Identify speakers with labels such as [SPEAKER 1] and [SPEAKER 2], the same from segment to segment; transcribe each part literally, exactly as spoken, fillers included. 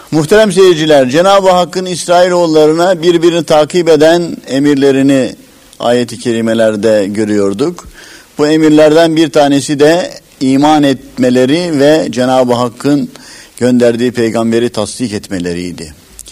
[SPEAKER 1] Muhterem seyirciler, Cenab-ı Hakk'ın İsrailoğullarına birbirini takip eden emirlerini ayet-i kerimelerde görüyorduk. Bu emirlerden bir tanesi de iman etmeleri ve Cenab-ı Hakk'ın gönderdiği peygamberi tasdik etmeleriydi.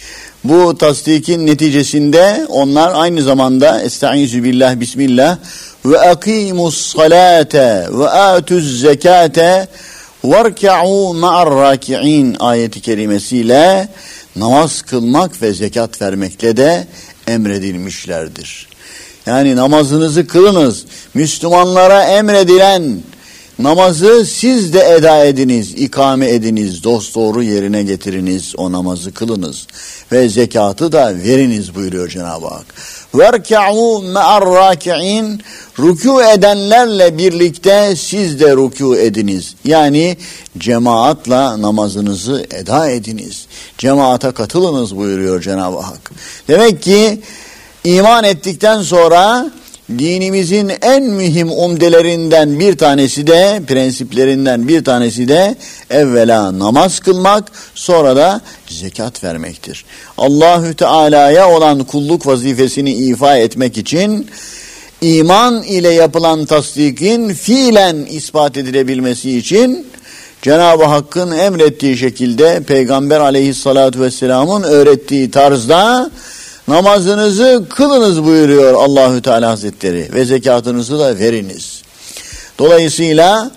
[SPEAKER 1] Bu tasdikin neticesinde onlar aynı zamanda Estaizu billah bismillah ve akimus salate ve atuz zekate وَرْكَعُوا مَعَ الرَّاكِعِينَ ayeti kerimesiyle namaz kılmak ve zekat vermekle de emredilmişlerdir. Yani namazınızı kılınız. Müslümanlara emredilen namazı siz de eda ediniz, ikame ediniz, dosdoğru yerine getiriniz, o namazı kılınız ve zekatı da veriniz buyuruyor Cenab-ı Hak. وَرْكَعُوا مَعَ الرَّاكِعِينَ Rükû edenlerle birlikte siz de rükû ediniz. Yani cemaatla namazınızı eda ediniz. Cemaate katılınız buyuruyor Cenab-ı Hak. Demek ki iman ettikten sonra dinimizin en mühim umdelerinden bir tanesi de, prensiplerinden bir tanesi de evvela namaz kılmak, sonra da zekat vermektir. Allahü Teala'ya olan kulluk vazifesini ifa etmek için iman ile yapılan tasdikin fiilen ispat edilebilmesi için Cenab-ı Hakk'ın emrettiği şekilde Peygamber aleyhissalatu vesselamın öğrettiği tarzda namazınızı kılınız buyuruyor Allahü Teala Hazretleri ve zekatınızı da veriniz. Dolayısıyla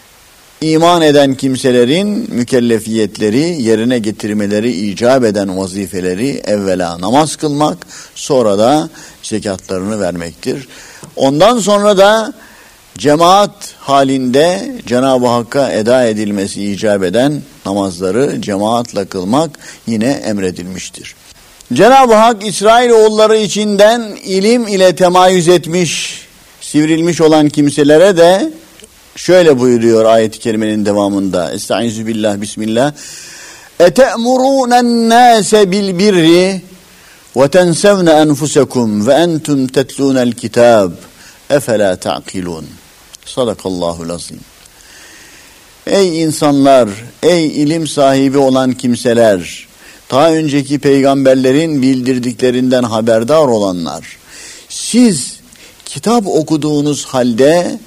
[SPEAKER 1] iman eden kimselerin mükellefiyetleri, yerine getirmeleri icap eden vazifeleri evvela namaz kılmak, sonra da zekatlarını vermektir. Ondan sonra da cemaat halinde Cenab-ı Hakk'a eda edilmesi icap eden namazları cemaatle kılmak yine emredilmiştir. Cenab-ı Hak İsrailoğulları içinden ilim ile temayüz etmiş, sivrilmiş olan kimselere de şöyle buyuruyor ayet-i kerimenin devamında. Estaizu billah bismillah. Ete'murûnen nâse bil birri ve tensevne enfusekum ve entum tetlûnel kitâb efelâ ta'kilûn. Sadakallahul azim. Ey insanlar, ey ilim sahibi olan kimseler, daha önceki peygamberlerin bildirdiklerinden haberdar olanlar, siz kitap okuduğunuz halde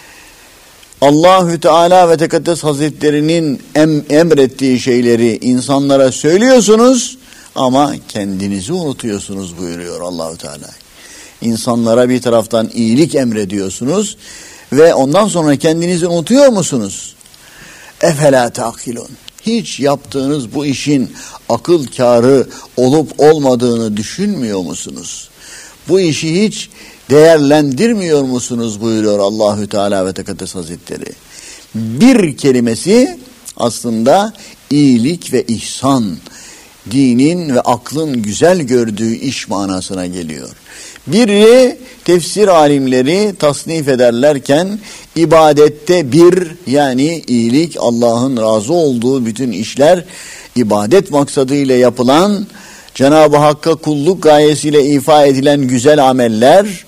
[SPEAKER 1] Allahü Teala ve Tekaddes Hazretlerinin em, emrettiği şeyleri insanlara söylüyorsunuz ama kendinizi unutuyorsunuz buyuruyor Allahü Teala. İnsanlara bir taraftan iyilik emrediyorsunuz ve ondan sonra kendinizi unutuyor musunuz? Efela ta'kilun. Hiç yaptığınız bu işin akıl kârı olup olmadığını düşünmüyor musunuz? Bu işi hiç değerlendirmiyor musunuz buyuruyor Allahü Teala ve Tekaddes Hazretleri. Bir kelimesi aslında iyilik ve ihsan, dinin ve aklın güzel gördüğü iş manasına geliyor. Biri tefsir alimleri tasnif ederlerken ibadette bir, yani iyilik, Allah'ın razı olduğu bütün işler, ibadet maksadıyla yapılan, Cenab-ı Hakk'a kulluk gayesiyle ifa edilen güzel ameller,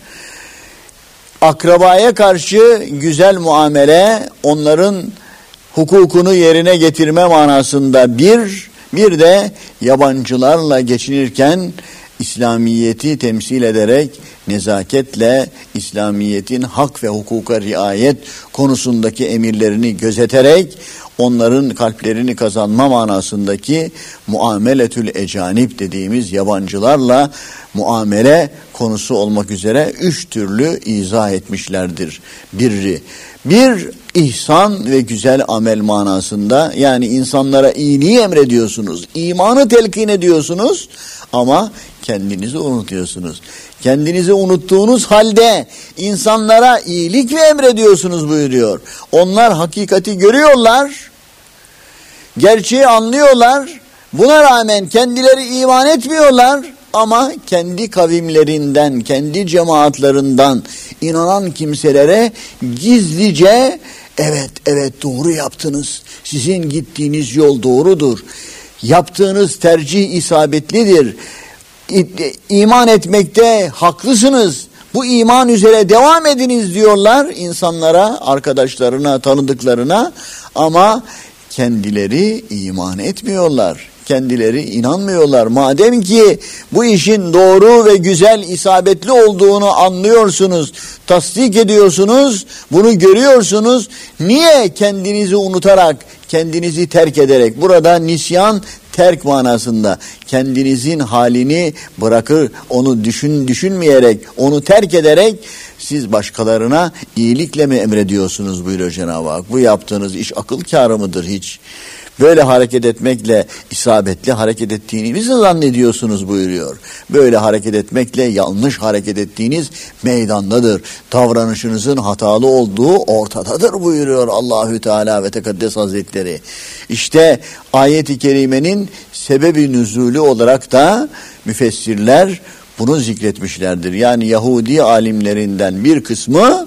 [SPEAKER 1] akrabaya karşı güzel muamele, onların hukukunu yerine getirme manasında bir, bir de yabancılarla geçinirken İslamiyeti temsil ederek nezaketle İslamiyetin hak ve hukuka riayet konusundaki emirlerini gözeterek onların kalplerini kazanma manasındaki muameletül ecanib dediğimiz yabancılarla muamele konusu olmak üzere üç türlü izah etmişlerdir. Biri, bir ihsan ve güzel amel manasında, yani insanlara iyiliği emrediyorsunuz, imanı telkin ediyorsunuz ama kendinizi unutuyorsunuz. Kendinizi unuttuğunuz halde insanlara iyilik ve emrediyorsunuz buyuruyor. Onlar hakikati görüyorlar, gerçeği anlıyorlar, buna rağmen kendileri iman etmiyorlar ama kendi kavimlerinden, kendi cemaatlerinden inanan kimselere gizlice evet evet doğru yaptınız, sizin gittiğiniz yol doğrudur, yaptığınız tercih isabetlidir, İman etmekte haklısınız, bu iman üzere devam ediniz diyorlar insanlara, arkadaşlarına, tanıdıklarına ama kendileri iman etmiyorlar. kendileri inanmıyorlar. Madem ki bu işin doğru ve güzel, isabetli olduğunu anlıyorsunuz, tasdik ediyorsunuz, bunu görüyorsunuz, niye kendinizi unutarak, kendinizi terk ederek, burada nisyan terk manasında, kendinizin halini bırakır, onu düşün düşünmeyerek, onu terk ederek siz başkalarına iyilikle mi emrediyorsunuz buyuruyor Cenab-ı Hak. Bu yaptığınız iş akıl kârı mıdır hiç? Böyle hareket etmekle isabetli hareket ettiğinizi zannediyorsunuz buyuruyor. Böyle hareket etmekle yanlış hareket ettiğiniz meydandadır. Davranışınızın hatalı olduğu ortadadır buyuruyor Allahü Teala ve Tekaddes Hazretleri. İşte ayet-i kerimenin sebebi nüzulü olarak da müfessirler bunu zikretmişlerdir. Yani Yahudi alimlerinden bir kısmı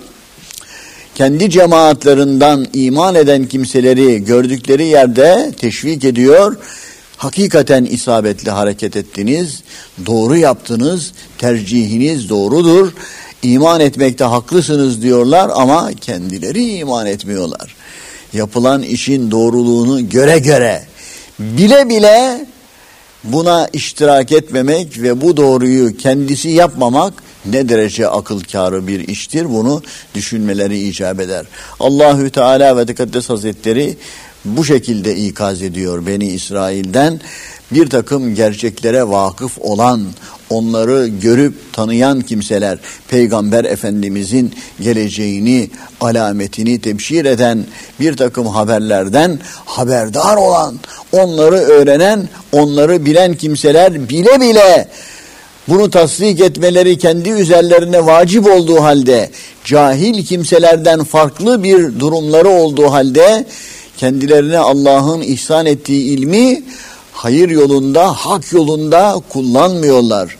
[SPEAKER 1] kendi cemaatlerinden iman eden kimseleri gördükleri yerde teşvik ediyor. Hakikaten isabetli hareket ettiniz, doğru yaptınız, tercihiniz doğrudur, iman etmekte haklısınız diyorlar ama kendileri iman etmiyorlar. Yapılan işin doğruluğunu göre göre, bile bile buna iştirak etmemek ve bu doğruyu kendisi yapmamak ne derece akıl kârı bir iştir, bunu düşünmeleri icap eder. Allahü Teala ve Tekaddes Hazretleri bu şekilde ikaz ediyor Beni İsrail'den. Bir takım gerçeklere vakıf olan, onları görüp tanıyan kimseler, Peygamber Efendimizin geleceğini, alametini tebşir eden, bir takım haberlerden haberdar olan, onları öğrenen, onları bilen kimseler bile bile bunu tasdik etmeleri kendi üzerlerine vacip olduğu halde, cahil kimselerden farklı bir durumları olduğu halde, kendilerine Allah'ın ihsan ettiği ilmi hayır yolunda, hak yolunda kullanmıyorlar.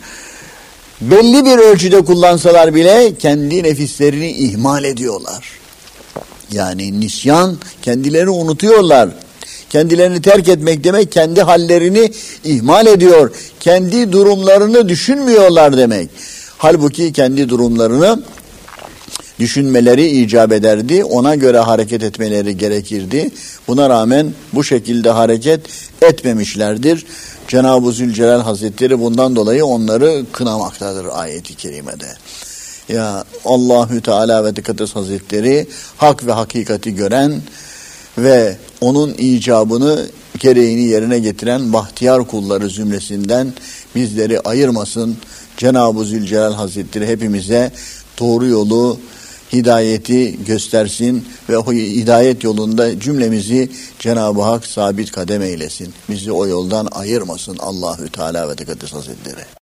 [SPEAKER 1] Belli bir ölçüde kullansalar bile kendi nefislerini ihmal ediyorlar. Yani nisyan, kendilerini unutuyorlar. Kendilerini terk etmek demek, kendi hallerini ihmal ediyor. Kendi durumlarını düşünmüyorlar demek. Halbuki kendi durumlarını düşünmeleri icap ederdi. Ona göre hareket etmeleri gerekirdi. Buna rağmen bu şekilde hareket etmemişlerdir. Cenab-ı Zülcelal Hazretleri bundan dolayı onları kınamaktadır ayet-i kerimede. Ya Allahü Teala ve Tekaddes Hazretleri hak ve hakikati gören ve onun icabını, gereğini yerine getiren bahtiyar kulları zümresinden bizleri ayırmasın. Cenab-ı Zülcelal Hazretleri hepimize doğru yolu, hidayeti göstersin ve o hidayet yolunda cümlemizi Cenab-ı Hak sabit kadem eylesin. Bizi o yoldan ayırmasın Allahü Teala ve Tekaddes Hazretleri.